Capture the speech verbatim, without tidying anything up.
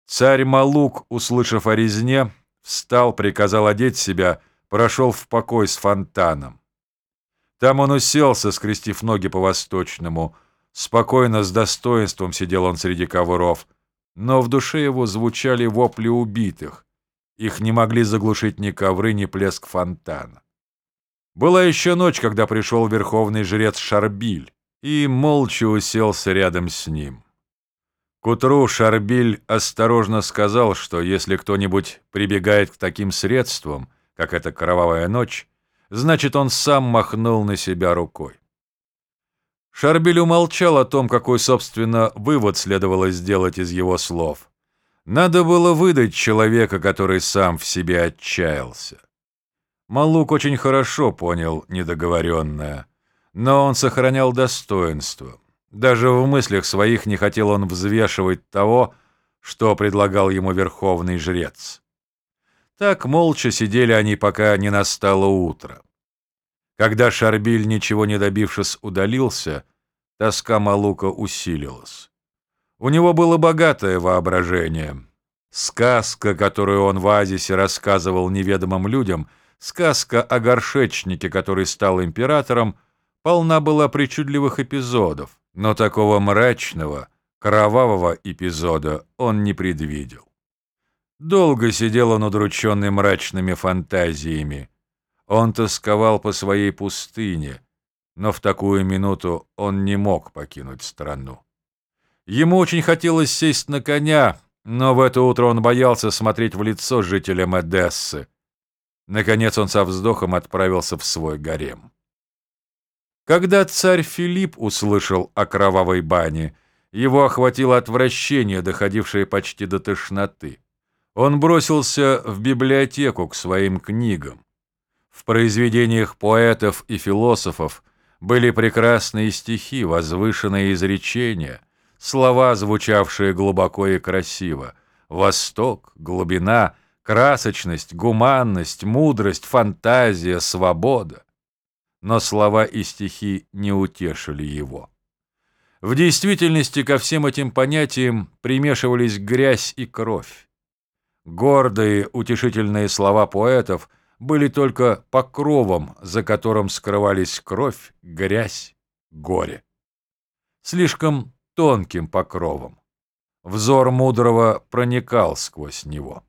Царь Малук, услышав о резне, встал, приказал одеть себя, прошел в покой с фонтаном. Там он уселся, скрестив ноги по-восточному. Спокойно, с достоинством сидел он среди ковров, но в душе его звучали вопли убитых. Их не могли заглушить ни ковры, ни плеск фонтана. Была еще ночь, когда пришел верховный жрец Шарбиль и молча уселся рядом с ним. К утру Шарбиль осторожно сказал, что если кто-нибудь прибегает к таким средствам, как эта кровавая ночь, значит, он сам махнул на себя рукой. Шарбиль умолчал о том, какой, собственно, вывод следовало сделать из его слов. Надо было выдать человека, который сам в себе отчаялся. Малук очень хорошо понял недоговоренное, но он сохранял достоинство. Даже в мыслях своих не хотел он взвешивать того, что предлагал ему верховный жрец. Так молча сидели они, пока не настало утро. Когда Шарбиль, ничего не добившись, удалился, тоска Малука усилилась. У него было богатое воображение. Сказка, которую он в оазисе рассказывал неведомым людям, сказка о горшечнике, который стал императором, полна была причудливых эпизодов, но такого мрачного, кровавого эпизода он не предвидел. Долго сидел он удрученный мрачными фантазиями. Он тосковал по своей пустыне, но в такую минуту он не мог покинуть страну. Ему очень хотелось сесть на коня, но в это утро он боялся смотреть в лицо жителям Эдессы. Наконец он со вздохом отправился в свой гарем. Когда царь Филипп услышал о кровавой бане, его охватило отвращение, доходившее почти до тошноты. Он бросился в библиотеку к своим книгам. В произведениях поэтов и философов были прекрасные стихи, возвышенные изречения, слова, звучавшие глубоко и красиво: восток, глубина, красочность, гуманность, мудрость, фантазия, свобода. Но слова и стихи не утешили его. В действительности ко всем этим понятиям примешивались грязь и кровь. Гордые, утешительные слова поэтов были только покровом, за которым скрывались кровь, грязь, горе. Слишком тонким покровом. Взор мудрого проникал сквозь него.